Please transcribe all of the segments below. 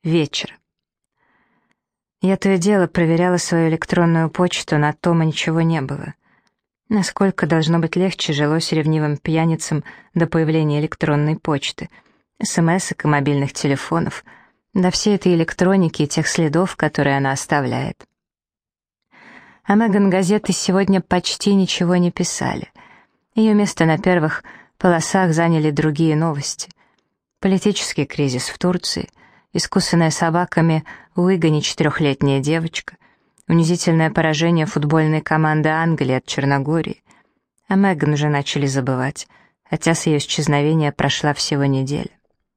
Вечер. Я то и дело проверяла свою электронную почту, на том и ничего не было. Насколько должно быть легче жилось ревнивым пьяницам до появления электронной почты, смс-ок и мобильных телефонов, до всей этой электроники и тех следов, которые она оставляет. А Меган газеты сегодня почти ничего не писали. Ее место на первых полосах заняли другие новости. Политический кризис в Турции, искусанная собаками в Уигане 4-летняя девочка, унизительное поражение футбольной команды Англии от Черногории. А Меган уже начали забывать, хотя с ее исчезновения прошла всего неделя.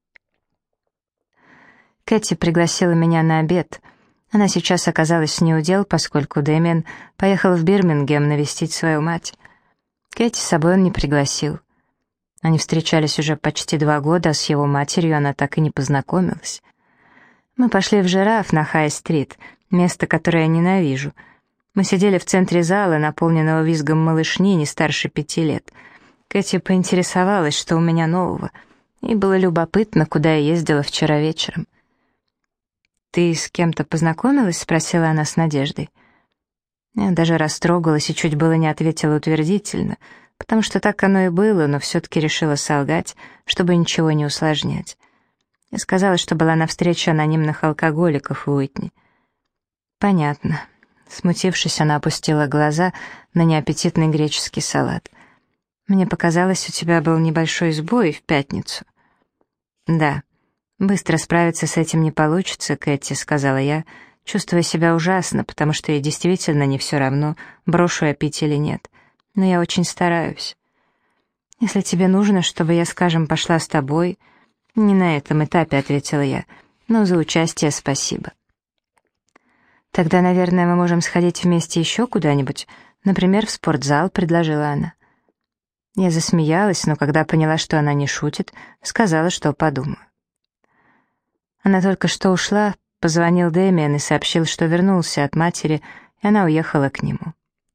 Кэти пригласила меня на обед. Она сейчас оказалась неудел, поскольку Дэмиан поехал в Бирмингем навестить свою мать. Кэти с собой он не пригласил. Они встречались уже почти 2 года, а с его матерью она так и не познакомилась. Мы пошли в «Жираф» на Хай-стрит, место, которое я ненавижу. Мы сидели в центре зала, наполненного визгом малышни не старше 5 лет. Кэти поинтересовалась, что у меня нового, и было любопытно, куда я ездила вчера вечером. «Ты с кем-то познакомилась?» — спросила она с надеждой. Я даже растрогалась и чуть было не ответила утвердительно, потому что так оно и было, но все-таки решила солгать, чтобы ничего не усложнять. Я сказала, что была на встрече анонимных алкоголиков в Уитни. «Понятно». Смутившись, она опустила глаза на неаппетитный греческий салат. «Мне показалось, у тебя был небольшой сбой в пятницу». «Да, быстро справиться с этим не получится, Кэти», — сказала я, чувствуя себя ужасно, потому что ей действительно не все равно, брошу я пить или нет. Но я очень стараюсь. «Если тебе нужно, чтобы я, скажем, пошла с тобой...» «Не на этом этапе», — ответила я, — «но за участие спасибо». «Тогда, наверное, мы можем сходить вместе еще куда-нибудь, например, в спортзал», — предложила она. Я засмеялась, но когда поняла, что она не шутит, сказала, что подумаю. Она только что ушла, позвонил Дэмиан и сообщил, что вернулся от матери, и она уехала к нему.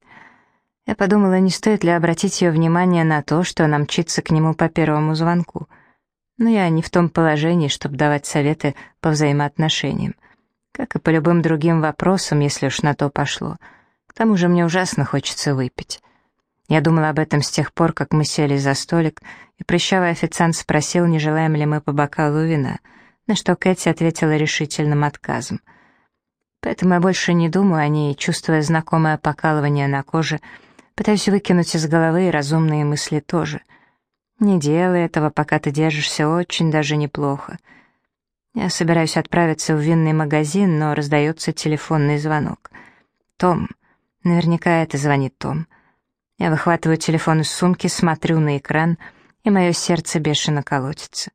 Я подумала, не стоит ли обратить ее внимание на то, что она мчится к нему по первому звонку. Но я не в том положении, чтобы давать советы по взаимоотношениям. Как и по любым другим вопросам, если уж на то пошло. К тому же мне ужасно хочется выпить. Я думала об этом с тех пор, как мы сели за столик, и прыщавый официант спросил, не желаем ли мы по бокалу вина, на что Кэти ответила решительным отказом. Поэтому я больше не думаю о ней, чувствуя знакомое покалывание на коже, пытаюсь выкинуть из головы и разумные мысли тоже. Не делай этого, пока ты держишься очень даже неплохо. Я собираюсь отправиться в винный магазин, но раздается телефонный звонок. Том. Наверняка это звонит Том. Я выхватываю телефон из сумки, смотрю на экран, и мое сердце бешено колотится.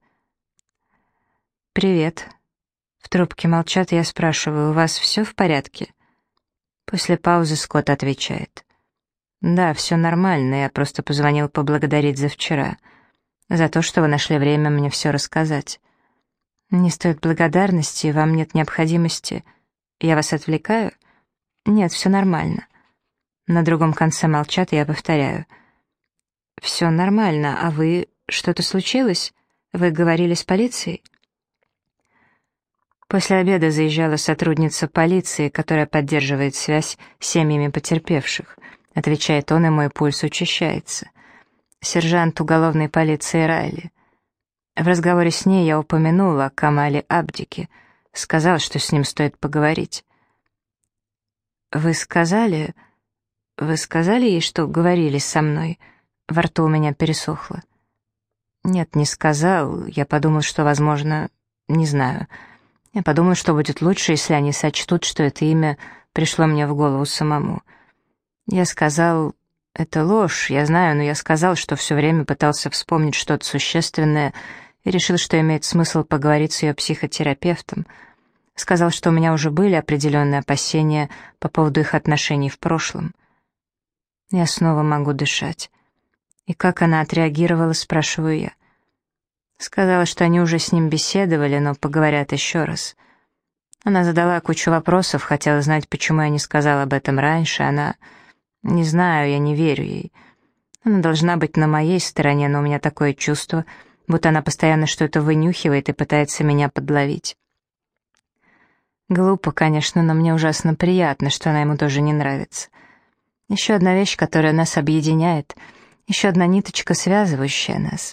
«Привет». В трубке молчат, я спрашиваю, «У вас все в порядке?» После паузы Скотт отвечает. «Да, все нормально, я просто позвонил поблагодарить за вчера. За то, что вы нашли время мне все рассказать. Не стоит благодарности, вам нет необходимости. Я вас отвлекаю? Нет, все нормально». На другом конце молчат, и я повторяю. «Все нормально, а вы... Что-то случилось? Вы говорили с полицией?» После обеда заезжала сотрудница полиции, которая поддерживает связь с семьями потерпевших. Отвечает он, и мой пульс учащается. Сержант уголовной полиции Райли. В разговоре с ней я упомянула о Камале Абдике, сказал, что с ним стоит поговорить. Вы сказали ей, что говорили со мной?» Во рту у меня пересохло. «Нет, не сказал. Я подумал, что, возможно, не знаю. Я подумал, что будет лучше, если они сочтут, что это имя пришло мне в голову самому. Я сказал, это ложь, я знаю, но я сказал, что все время пытался вспомнить что-то существенное и решил, что имеет смысл поговорить с ее психотерапевтом. Сказал, что у меня уже были определенные опасения по поводу их отношений в прошлом. Я снова могу дышать. И как она отреагировала, спрашиваю я. Сказала, что они уже с ним беседовали, но поговорят еще раз. Она задала кучу вопросов, хотела знать, почему я не сказал об этом раньше. Она... Не знаю, я не верю ей. Она должна быть на моей стороне, но у меня такое чувство, будто она постоянно что-то вынюхивает и пытается меня подловить. Глупо, конечно, но мне ужасно приятно, что она ему тоже не нравится. Еще одна вещь, которая нас объединяет, еще одна ниточка, связывающая нас.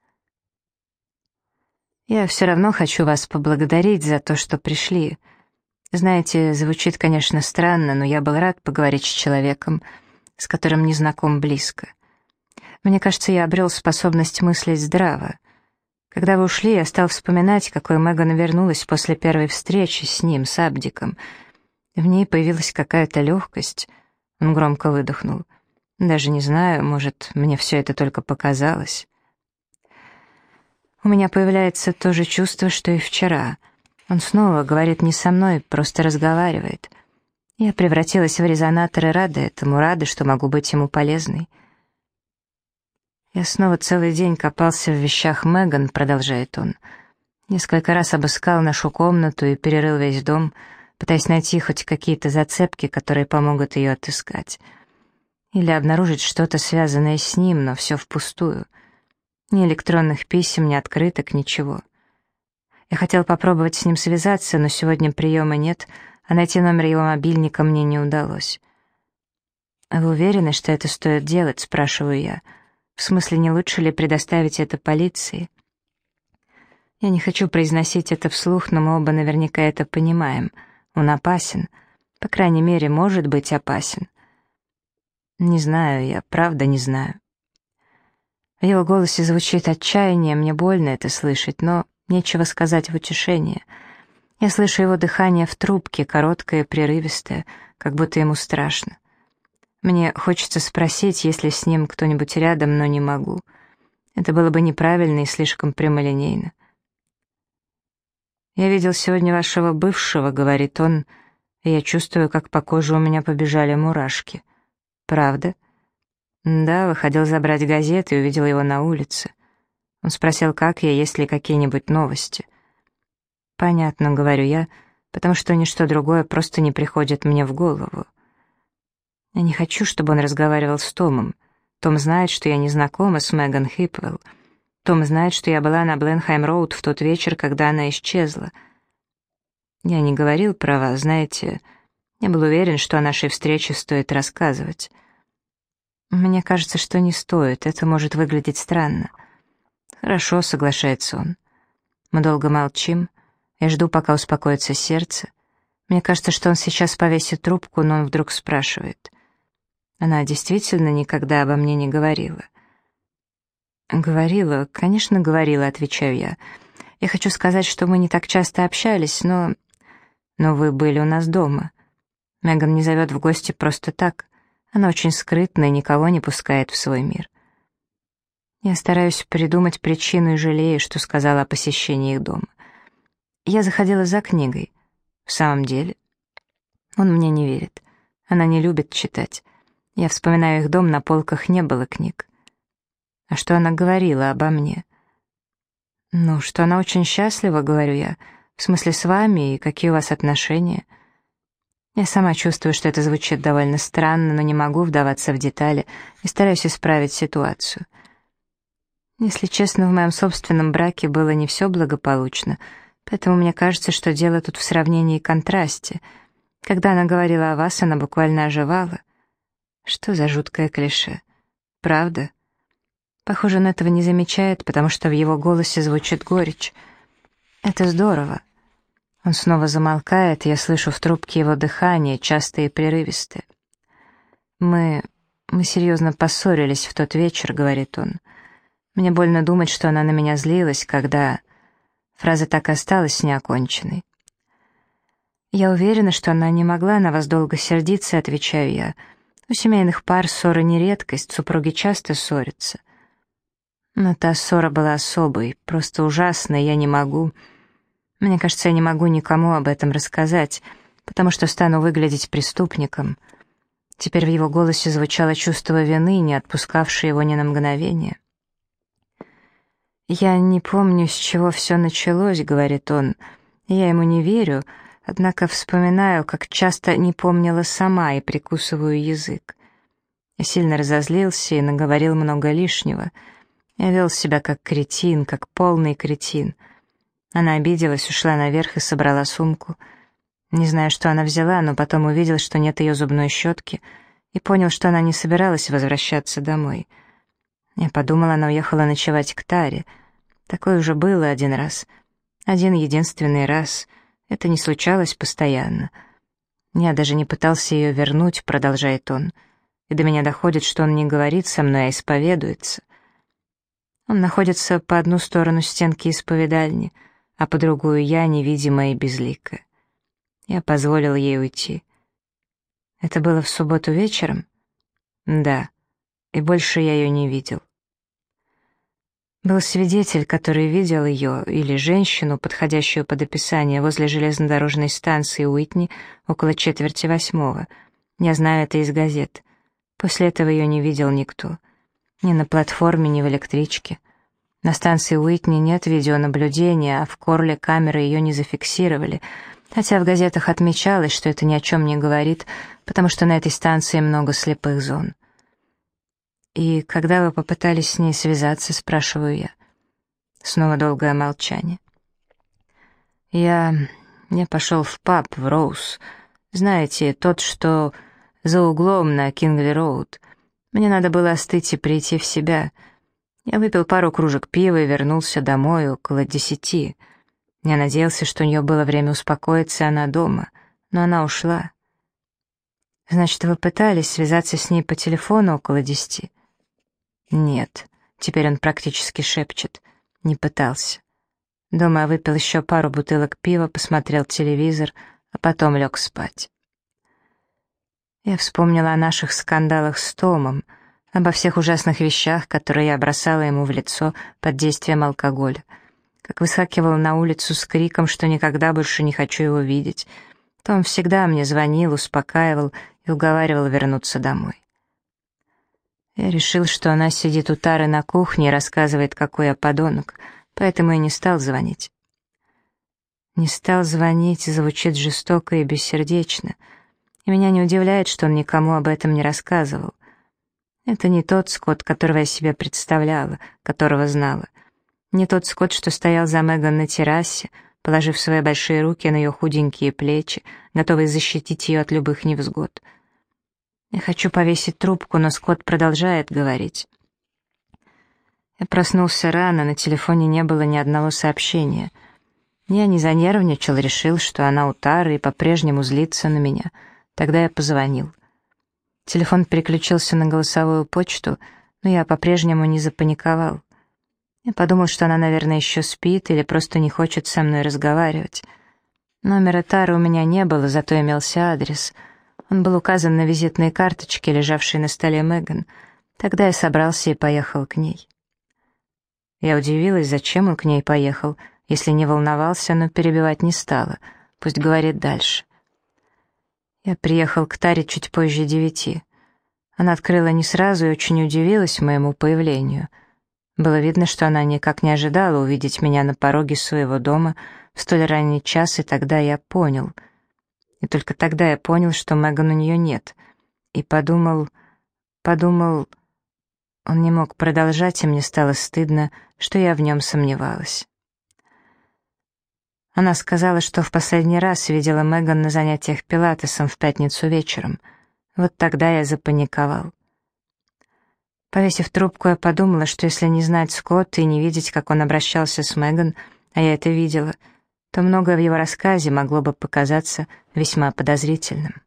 Я все равно хочу вас поблагодарить за то, что пришли. Знаете, звучит, конечно, странно, но я был рад поговорить с человеком, с которым не знаком близко. Мне кажется, я обрел способность мыслить здраво. Когда вы ушли, я стал вспоминать, какой Меган вернулась после первой встречи с ним, с Абдиком. В ней появилась какая-то легкость. Он громко выдохнул. Даже не знаю, может, мне все это только показалось. У меня появляется то же чувство, что и вчера. Он снова говорит не со мной, просто разговаривает. Я превратилась в резонатор и рада этому, рада, что могу быть ему полезной. «Я снова целый день копался в вещах Меган», — продолжает он. «Несколько раз обыскал нашу комнату и перерыл весь дом, пытаясь найти хоть какие-то зацепки, которые помогут ее отыскать. Или обнаружить что-то, связанное с ним, но все впустую. Ни электронных писем, ни открыток, ничего. Я хотел попробовать с ним связаться, но сегодня приема нет, а найти номер его мобильника мне не удалось». «А вы уверены, что это стоит делать?» — спрашиваю я. «В смысле, не лучше ли предоставить это полиции?» Я не хочу произносить это вслух, но мы оба наверняка это понимаем. Он опасен. По крайней мере, может быть опасен. Не знаю, я правда не знаю. В его голосе звучит отчаяние, мне больно это слышать, но нечего сказать в утешение. Я слышу его дыхание в трубке, короткое, прерывистое, как будто ему страшно. Мне хочется спросить, есть ли с ним кто-нибудь рядом, но не могу. Это было бы неправильно и слишком прямолинейно. «Я видел сегодня вашего бывшего», — говорит он, и я чувствую, как по коже у меня побежали мурашки. «Правда?» «Да, выходил забрать газеты и увидел его на улице. Он спросил, как я, есть ли какие-нибудь новости». «Понятно», — говорю я, потому что ничто другое просто не приходит мне в голову. Я не хочу, чтобы он разговаривал с Томом. Том знает, что я не знакома с Меган Хипвелл. Том знает, что я была на Бленхайм-роуд в тот вечер, когда она исчезла. Я не говорил про вас, знаете. Я был уверен, что о нашей встрече стоит рассказывать. Мне кажется, что не стоит, это может выглядеть странно. Хорошо, соглашается он. Мы долго молчим. Я жду, пока успокоится сердце. Мне кажется, что он сейчас повесит трубку, но он вдруг спрашивает. Она действительно никогда обо мне не говорила. «Говорила, конечно, говорила», — отвечаю я. «Я хочу сказать, что мы не так часто общались, но вы были у нас дома. Меган не зовет в гости просто так. Она очень скрытна и никого не пускает в свой мир». Я стараюсь придумать причину и жалею, что сказала о посещении их дома. Я заходила за книгой. В самом деле? Он мне не верит. Она не любит читать. Я вспоминаю их дом, на полках не было книг. А что она говорила обо мне? Ну, что она очень счастлива, говорю я. В смысле, с вами, и какие у вас отношения? Я сама чувствую, что это звучит довольно странно, но не могу вдаваться в детали и стараюсь исправить ситуацию. Если честно, в моем собственном браке было не все благополучно, поэтому мне кажется, что дело тут в сравнении и контрасте. Когда она говорила о вас, она буквально оживала. Что за жуткое клише? Правда? Похоже, он этого не замечает, потому что в его голосе звучит горечь. Это здорово. Он снова замолкает, и я слышу в трубке его дыхание, частое и прерывистое. Мы серьезно поссорились в тот вечер», — говорит он. «Мне больно думать, что она на меня злилась, когда...» Фраза так и осталась неоконченной. «Я уверена, что она не могла на вас долго сердиться», — отвечаю я. «У семейных пар ссоры не редкость, супруги часто ссорятся». Но та ссора была особой, просто ужасной, я не могу... Мне кажется, я не могу никому об этом рассказать, потому что стану выглядеть преступником. Теперь в его голосе звучало чувство вины, не отпускавшее его ни на мгновение. «Я не помню, с чего все началось», — говорит он. «Я ему не верю, однако вспоминаю, как часто не помнила сама и прикусываю язык. Я сильно разозлился и наговорил много лишнего. Я вел себя как кретин, как полный кретин. Она обиделась, ушла наверх и собрала сумку. Не знаю, что она взяла, но потом увидел, что нет ее зубной щетки, и понял, что она не собиралась возвращаться домой. Я подумал, она уехала ночевать к Таре. Такое уже было один раз. Один единственный раз. Это не случалось постоянно. Я даже не пытался ее вернуть, продолжает он. И до меня доходит, что он не говорит со мной, а исповедуется. Он находится по одну сторону стенки исповедальни, а по другую я, невидимая и безликая. Я позволил ей уйти. Это было в субботу вечером? Да, и больше я ее не видел. Был свидетель, который видел ее, или женщину, подходящую под описание, возле железнодорожной станции Уитни около 7:45. Я знаю это из газет. После этого ее не видел никто. Ни на платформе, ни в электричке. На станции Уитни нет видеонаблюдения, а в Корле камеры ее не зафиксировали, хотя в газетах отмечалось, что это ни о чем не говорит, потому что на этой станции много слепых зон. «И когда вы попытались с ней связаться?» — спрашиваю я. Снова долгое молчание. Я пошел в паб в Роуз. Знаете, тот, что за углом на Кингли-Роуд. Мне надо было остыть и прийти в себя. Я выпил пару кружек пива и вернулся домой около 10. Я надеялся, что у нее было время успокоиться, и она дома, но она ушла. Значит, вы пытались связаться с ней по телефону около 10? Нет, теперь он практически шепчет. Не пытался. Дома я выпил еще пару бутылок пива, посмотрел телевизор, а потом лег спать. Я вспомнила о наших скандалах с Томом, обо всех ужасных вещах, которые я бросала ему в лицо под действием алкоголя, как выскакивала на улицу с криком, что никогда больше не хочу его видеть. Том всегда мне звонил, успокаивал и уговаривал вернуться домой. Я решил, что она сидит у Тары на кухне и рассказывает, какой я подонок, поэтому и не стал звонить. Не стал звонить звучит жестоко и бессердечно, и меня не удивляет, что он никому об этом не рассказывал. Это не тот Скотт, которого я себе представляла, которого знала. Не тот Скотт, что стоял за Меган на террасе, положив свои большие руки на ее худенькие плечи, готовый защитить ее от любых невзгод. Я хочу повесить трубку, но Скотт продолжает говорить. Я проснулся рано, на телефоне не было ни одного сообщения. Я не занервничал, решил, что она у Тары и по-прежнему злится на меня. Тогда я позвонил. Телефон переключился на голосовую почту, но я по-прежнему не запаниковал. Я подумал, что она, наверное, еще спит или просто не хочет со мной разговаривать. Номера Тары у меня не было, зато имелся адрес. Он был указан на визитной карточке, лежавшей на столе Меган. Тогда я собрался и поехал к ней. Я удивилась, зачем он к ней поехал, если не волновался, но перебивать не стала. Пусть говорит дальше. Я приехал к Таре чуть позже 9. Она открыла не сразу и очень удивилась моему появлению. Было видно, что она никак не ожидала увидеть меня на пороге своего дома в столь ранний час, и тогда я понял. И только тогда я понял, что Меган у нее нет. И подумал... Он не мог продолжать, и мне стало стыдно, что я в нем сомневалась. Она сказала, что в последний раз видела Меган на занятиях пилатесом в пятницу вечером. Вот тогда я запаниковал. Повесив трубку, я подумала, что если не знать Скотта и не видеть, как он обращался с Меган, а я это видела, то многое в его рассказе могло бы показаться весьма подозрительным.